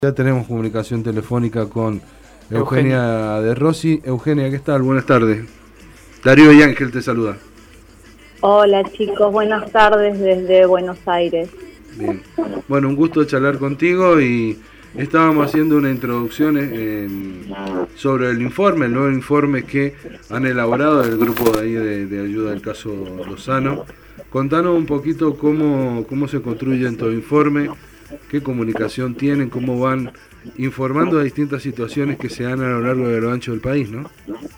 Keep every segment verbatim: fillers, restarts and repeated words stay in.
Ya tenemos comunicación telefónica con Eugenia de Rossi. Eugenia, ¿qué tal? Buenas tardes. Darío y Ángel te saluda. Hola chicos, buenas tardes desde Buenos Aires. Bien. Bueno, un gusto charlar contigo y estábamos haciendo una introducción eh, sobre el informe, el nuevo informe que han elaborado el grupo de ahí de, de ayuda del caso Lozano. Contanos un poquito cómo, cómo se construye en todo informe, qué comunicación tienen, cómo van informando de distintas situaciones que se dan a lo largo de lo ancho del país, ¿no?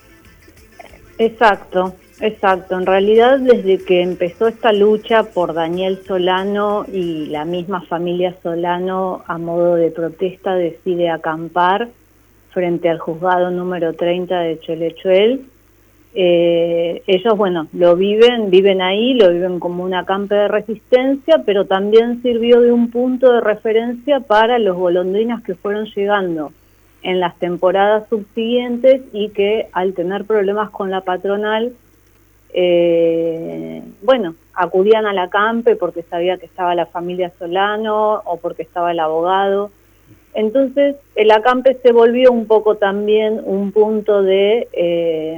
Exacto, exacto. En realidad, desde que empezó esta lucha por Daniel Solano y la misma familia Solano, a modo de protesta, decide acampar frente al juzgado número treinta de Cholechuel. Eh, ellos, bueno, lo viven, viven ahí, lo viven como un acampe de resistencia, pero también sirvió de un punto de referencia para los golondrinas que fueron llegando en las temporadas subsiguientes y que al tener problemas con la patronal, eh, bueno, acudían al acampe porque sabía que estaba la familia Solano o porque estaba el abogado. Entonces el acampe se volvió un poco también un punto de... Eh,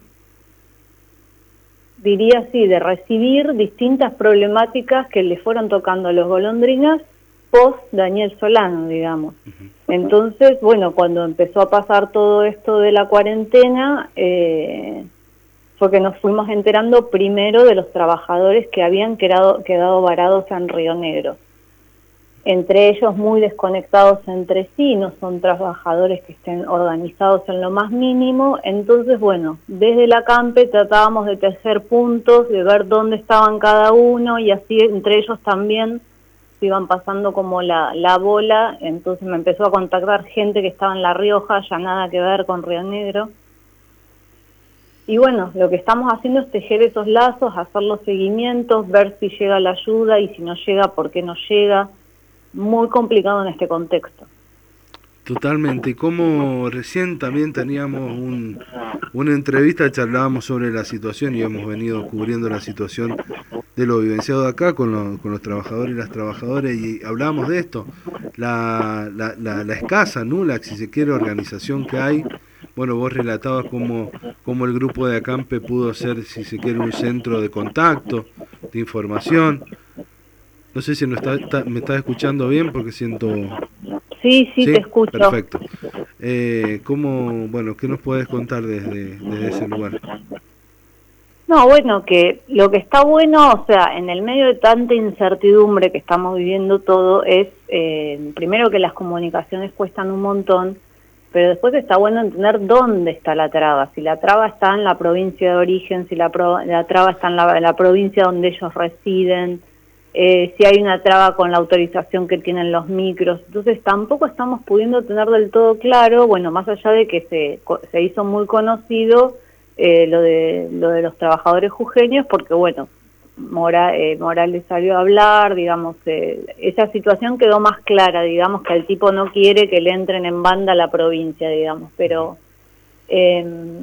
diría así, de recibir distintas problemáticas que le fueron tocando a los golondrinas post Daniel Solano, digamos. Entonces, bueno, cuando empezó a pasar todo esto de la cuarentena, eh, fue que nos fuimos enterando primero de los trabajadores que habían quedado, quedado varados en Río Negro. Entre ellos muy desconectados entre sí, no son trabajadores que estén organizados en lo más mínimo. Entonces, bueno, desde el acampe tratábamos de tejer puntos, de ver dónde estaban cada uno y así entre ellos también se iban pasando como la, la bola. Entonces me empezó a contactar gente que estaba en La Rioja, ya nada que ver con Río Negro. Y bueno, lo que estamos haciendo es tejer esos lazos, hacer los seguimientos, ver si llega la ayuda y si no llega, por qué no llega. Muy complicado en este contexto. Totalmente. Y como recién también teníamos un, una entrevista, charlábamos sobre la situación y hemos venido cubriendo la situación de lo vivenciado de acá con, lo, con los trabajadores y las trabajadoras y hablábamos de esto, la, la, la, la escasa, nula, si se quiere, organización que hay. Bueno, vos relatabas cómo, cómo el grupo de acampe pudo ser, si se quiere, un centro de contacto, de información. No sé si no está, está, me estás escuchando bien porque siento... Sí, sí, ¿Sí? te escucho. Perfecto. Eh, ¿cómo, bueno, qué nos puedes contar desde, desde ese lugar? No, bueno, que lo que está bueno, o sea, en el medio de tanta incertidumbre que estamos viviendo todo, es eh, primero que las comunicaciones cuestan un montón, pero después está bueno entender dónde está la traba. Si la traba está en la provincia de origen, si la, pro, la traba está en la, en la provincia donde ellos residen... Eh, si hay una traba con la autorización que tienen los micros. Entonces tampoco estamos pudiendo tener del todo claro, bueno, más allá de que se, se hizo muy conocido eh, lo de lo de los trabajadores jujeños, porque bueno, Mora, eh, Morales salió a hablar, digamos, eh, esa situación quedó más clara, digamos que el tipo no quiere que le entren en banda a la provincia, digamos, pero eh,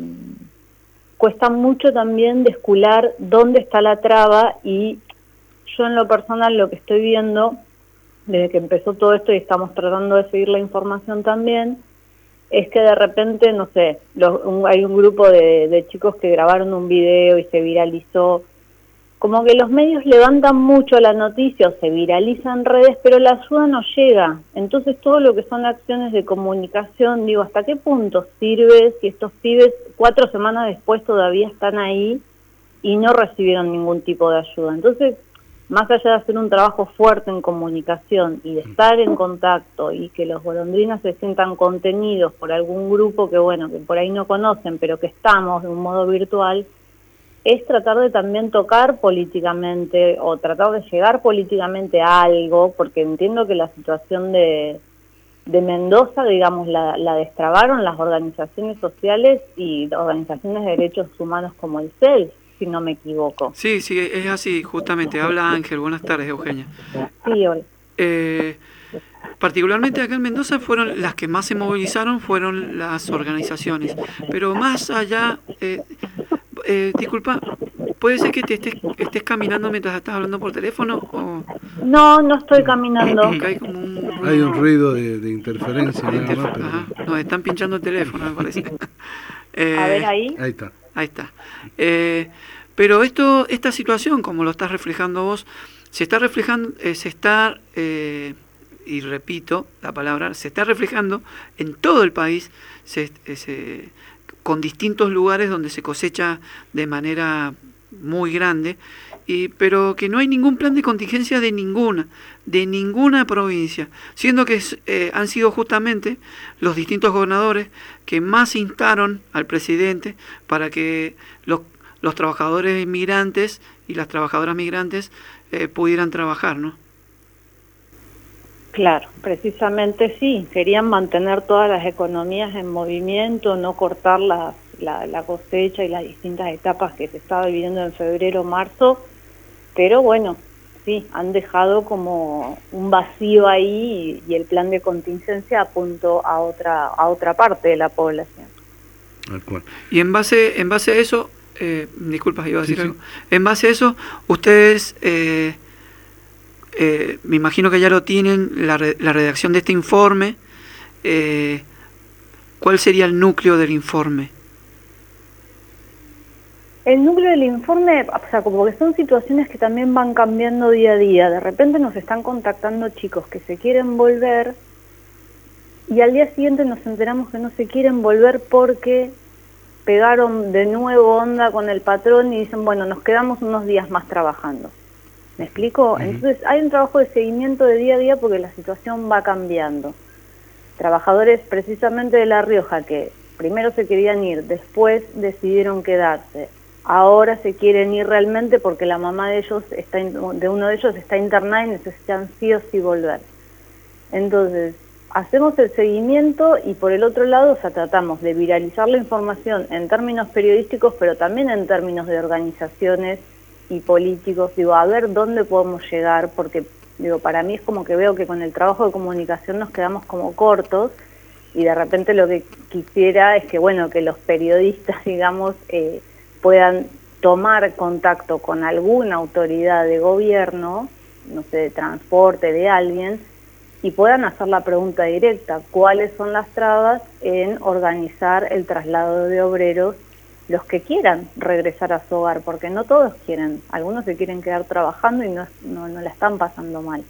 cuesta mucho también descular dónde está la traba. Y yo en lo personal lo que estoy viendo, desde que empezó todo esto y estamos tratando de seguir la información también, es que de repente, no sé, los, un, hay un grupo de, de chicos que grabaron un video y se viralizó. Como que los medios levantan mucho la noticia o se viraliza en redes, pero la ayuda no llega. Entonces todo lo que son acciones de comunicación, digo, ¿hasta qué punto sirve si estos pibes cuatro semanas después todavía están ahí y no recibieron ningún tipo de ayuda? Entonces, más allá de hacer un trabajo fuerte en comunicación y de estar en contacto y que los golondrinas se sientan contenidos por algún grupo que, bueno, que por ahí no conocen, pero que estamos de un modo virtual, es tratar de también tocar políticamente o tratar de llegar políticamente a algo, porque entiendo que la situación de, de Mendoza, digamos, la, la destrabaron las organizaciones sociales y organizaciones de derechos humanos como el C E L, si no me equivoco. Sí, sí, es así, justamente. Habla Ángel. Buenas tardes, Eugenia. Sí, hola. Eh, particularmente acá en Mendoza fueron las que más se movilizaron, fueron las organizaciones. Pero más allá, eh, eh, disculpa, ¿puede ser que te estés, estés caminando mientras estás hablando por teléfono? O... No, no estoy caminando. Hay como un Hay un ruido de, de interferencia. De nada interfer- más, pero- Ajá, nos están pinchando el teléfono, me parece. Eh, A ver ahí. Ahí está. Ahí está. Eh, pero esto, esta situación, como lo estás reflejando vos, se está reflejando, eh, se está, eh, y repito la palabra, se está reflejando en todo el país, se, eh, se- con distintos lugares donde se cosecha de manera muy grande, y, pero que no hay ningún plan de contingencia de ninguna, de ninguna provincia, siendo que eh, han sido justamente los distintos gobernadores que más instaron al presidente para que los, los trabajadores migrantes y las trabajadoras migrantes eh, pudieran trabajar, ¿no? Claro, precisamente sí, querían mantener todas las economías en movimiento, no cortar la, la, la cosecha y las distintas etapas que se estaba viviendo en febrero, marzo, pero bueno, sí, han dejado como un vacío ahí y, y el plan de contingencia apuntó a otra a otra parte de la población. Tal cual. Y en base, en base a eso, eh, disculpas, iba a decir Sí, sí. algo. En base a eso, ustedes, eh, eh, me imagino que ya lo tienen, la, re- la redacción de este informe. Eh, ¿Cuál sería el núcleo del informe? El núcleo del informe, o sea, como que son situaciones que también van cambiando día a día. De repente nos están contactando chicos que se quieren volver y al día siguiente nos enteramos que no se quieren volver porque pegaron de nuevo onda con el patrón y dicen, bueno, nos quedamos unos días más trabajando. ¿Me explico? Ujú. Entonces hay un trabajo de seguimiento de día a día porque la situación va cambiando. Trabajadores precisamente de La Rioja que primero se querían ir, después decidieron quedarse. Ahora se quieren ir realmente porque la mamá de ellos está in- de uno de ellos está internada y necesitan sí o sí volver. Entonces, hacemos el seguimiento y por el otro lado, o sea, tratamos de viralizar la información en términos periodísticos, pero también en términos de organizaciones y políticos. Digo, a ver dónde podemos llegar, porque digo, para mí es como que veo que con el trabajo de comunicación nos quedamos como cortos y de repente lo que quisiera es que, bueno, que los periodistas, digamos, eh, puedan tomar contacto con alguna autoridad de gobierno, no sé, de transporte, de alguien, y puedan hacer la pregunta directa, ¿cuáles son las trabas en organizar el traslado de obreros, los que quieran regresar a su hogar? Porque no todos quieren, algunos se quieren quedar trabajando y no, no, no la están pasando mal.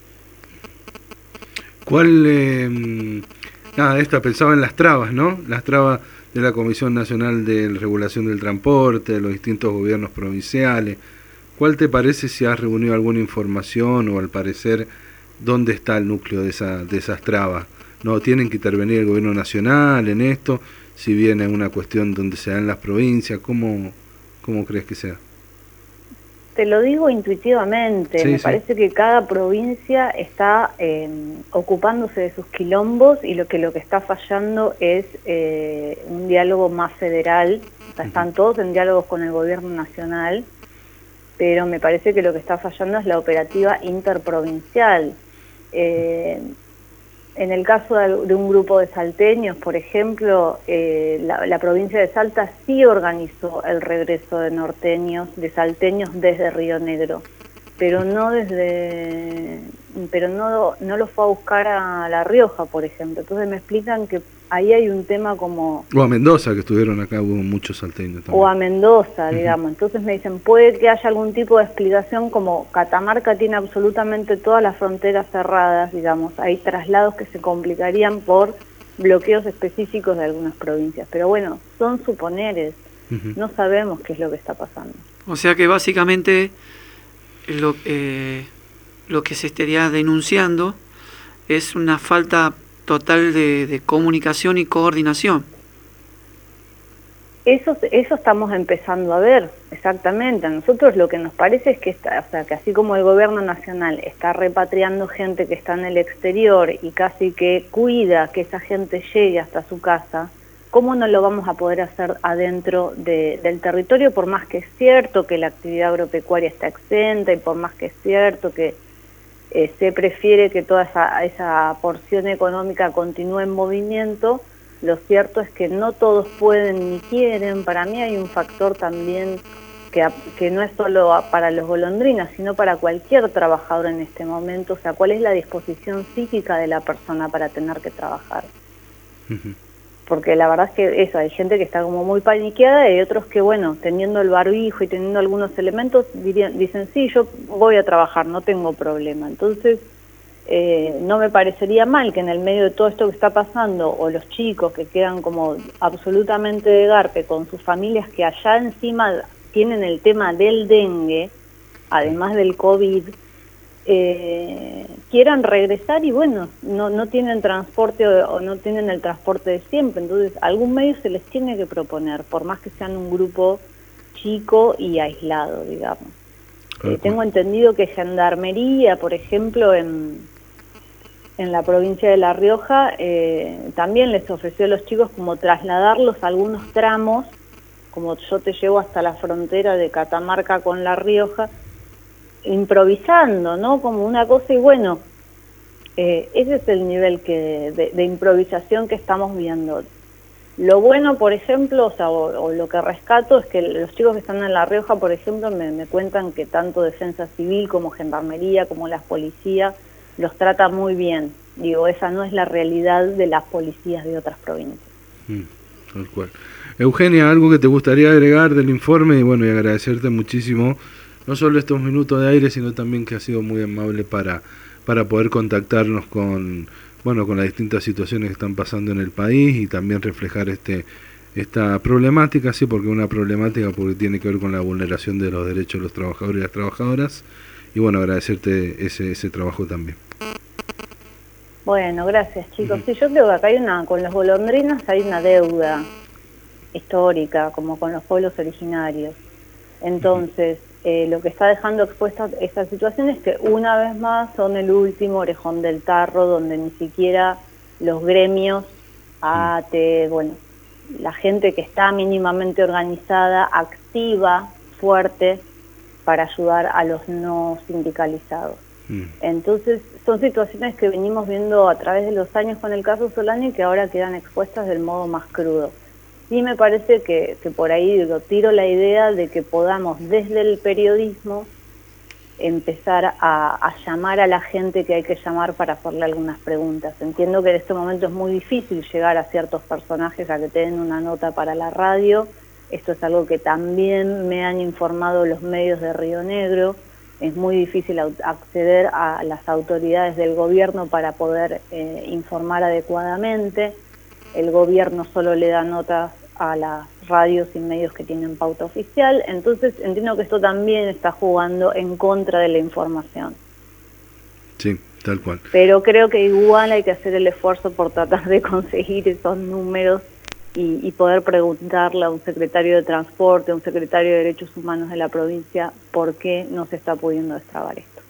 ¿Cuál, eh, nada, esta pensaba en las trabas, ¿no? Las trabas de la Comisión Nacional de Regulación del Transporte, de los distintos gobiernos provinciales. ¿Cuál te parece, si has reunido alguna información o al parecer dónde está el núcleo de, esa, de esas trabas? ¿No tienen que intervenir el gobierno nacional en esto? Si bien es una cuestión donde se da en las provincias, ¿cómo, cómo crees que sea? Te lo digo intuitivamente, Sí, me sí. parece que cada provincia está eh, ocupándose de sus quilombos y lo que lo que está fallando es eh, un diálogo más federal. O sea, están todos en diálogos con el gobierno nacional, pero me parece que lo que está fallando es la operativa interprovincial. Eh, en el caso de, de un grupo de salteños, por ejemplo, eh, la, la provincia de Salta sí organizó el regreso de norteños, de salteños desde Río Negro, pero no desde, pero no, no los fue a buscar a La Rioja, por ejemplo. Entonces me explican que ahí hay un tema como... O a Mendoza, que estuvieron acá, hubo muchos salteños también. O a Mendoza, Ujú. digamos. Entonces me dicen, puede que haya algún tipo de explicación, como Catamarca tiene absolutamente todas las fronteras cerradas, digamos. Hay traslados que se complicarían por bloqueos específicos de algunas provincias. Pero bueno, son suponeres. Ujú. No sabemos qué es lo que está pasando. O sea que básicamente lo, eh, lo que se estaría denunciando es una falta total de, de comunicación y coordinación. Eso, eso estamos empezando a ver, exactamente. A nosotros lo que nos parece es que, está, o sea, que así como el gobierno nacional está repatriando gente que está en el exterior y casi que cuida que esa gente llegue hasta su casa, ¿cómo no lo vamos a poder hacer adentro de, del territorio? Por más que es cierto que la actividad agropecuaria está exenta y por más que es cierto que eh, se prefiere que toda esa, esa porción económica continúe en movimiento, lo cierto es que no todos pueden ni quieren. Para mí hay un factor también que, que no es solo para los golondrinas, sino para cualquier trabajador en este momento, o sea, cuál es la disposición psíquica de la persona para tener que trabajar. Uh-huh. Porque la verdad es que eso, hay gente que está como muy paniqueada y hay otros que, bueno, teniendo el barbijo y teniendo algunos elementos, dirían, dicen, sí, yo voy a trabajar, no tengo problema. Entonces, eh, no me parecería mal que en el medio de todo esto que está pasando, o los chicos que quedan como absolutamente de garpe con sus familias que allá encima tienen el tema del dengue, además del COVID, eh, quieran regresar y bueno, no, no tienen transporte o, o no tienen el transporte de siempre, entonces algún medio se les tiene que proponer, por más que sean un grupo chico y aislado, digamos. Eh, tengo entendido que Gendarmería, por ejemplo, en, en la provincia de La Rioja, eh, también les ofreció a los chicos como trasladarlos a algunos tramos, como yo te llevo hasta la frontera de Catamarca con La Rioja, improvisando, ¿no? Como una cosa y bueno, eh, ese es el nivel que de, de improvisación que estamos viendo. Lo bueno, por ejemplo, o, sea, o, o lo que rescato es que los chicos que están en La Rioja, por ejemplo, me, me cuentan que tanto Defensa Civil como Gendarmería, como las policías, los trata muy bien. Digo, esa no es la realidad de las policías de otras provincias. Mm, tal cual. Eugenia, ¿algo que te gustaría agregar del informe? Y bueno, y agradecerte muchísimo no solo estos minutos de aire, sino también que ha sido muy amable para, para poder contactarnos con, bueno, con las distintas situaciones que están pasando en el país y también reflejar este esta problemática, sí, porque es una problemática porque tiene que ver con la vulneración de los derechos de los trabajadores y las trabajadoras. Y bueno, agradecerte ese, ese trabajo también. Bueno, gracias chicos. Uh-huh. Sí, yo creo que acá hay una, con los golondrinas hay una deuda histórica, como con los pueblos originarios. Entonces, eh, lo que está dejando expuesta esta situación es que una vez más son el último orejón del tarro, donde ni siquiera los gremios, A T E, bueno, la gente que está mínimamente organizada, activa, fuerte, para ayudar a los no sindicalizados. Mm. Entonces, son situaciones que venimos viendo a través de los años con el caso Solano y que ahora quedan expuestas del modo más crudo. Sí me parece que, que por ahí digo, tiro la idea de que podamos desde el periodismo empezar a, a llamar a la gente que hay que llamar para hacerle algunas preguntas. Entiendo que en este momento es muy difícil llegar a ciertos personajes a que te den una nota para la radio. Esto es algo que también me han informado los medios de Río Negro. Es muy difícil acceder a las autoridades del gobierno para poder eh, informar adecuadamente. El gobierno solo le da notas a las radios y medios que tienen pauta oficial, entonces entiendo que esto también está jugando en contra de la información. Sí, tal cual. Pero creo que igual hay que hacer el esfuerzo por tratar de conseguir esos números y, y poder preguntarle a un secretario de Transporte, a un secretario de Derechos Humanos de la provincia, por qué no se está pudiendo destrabar esto.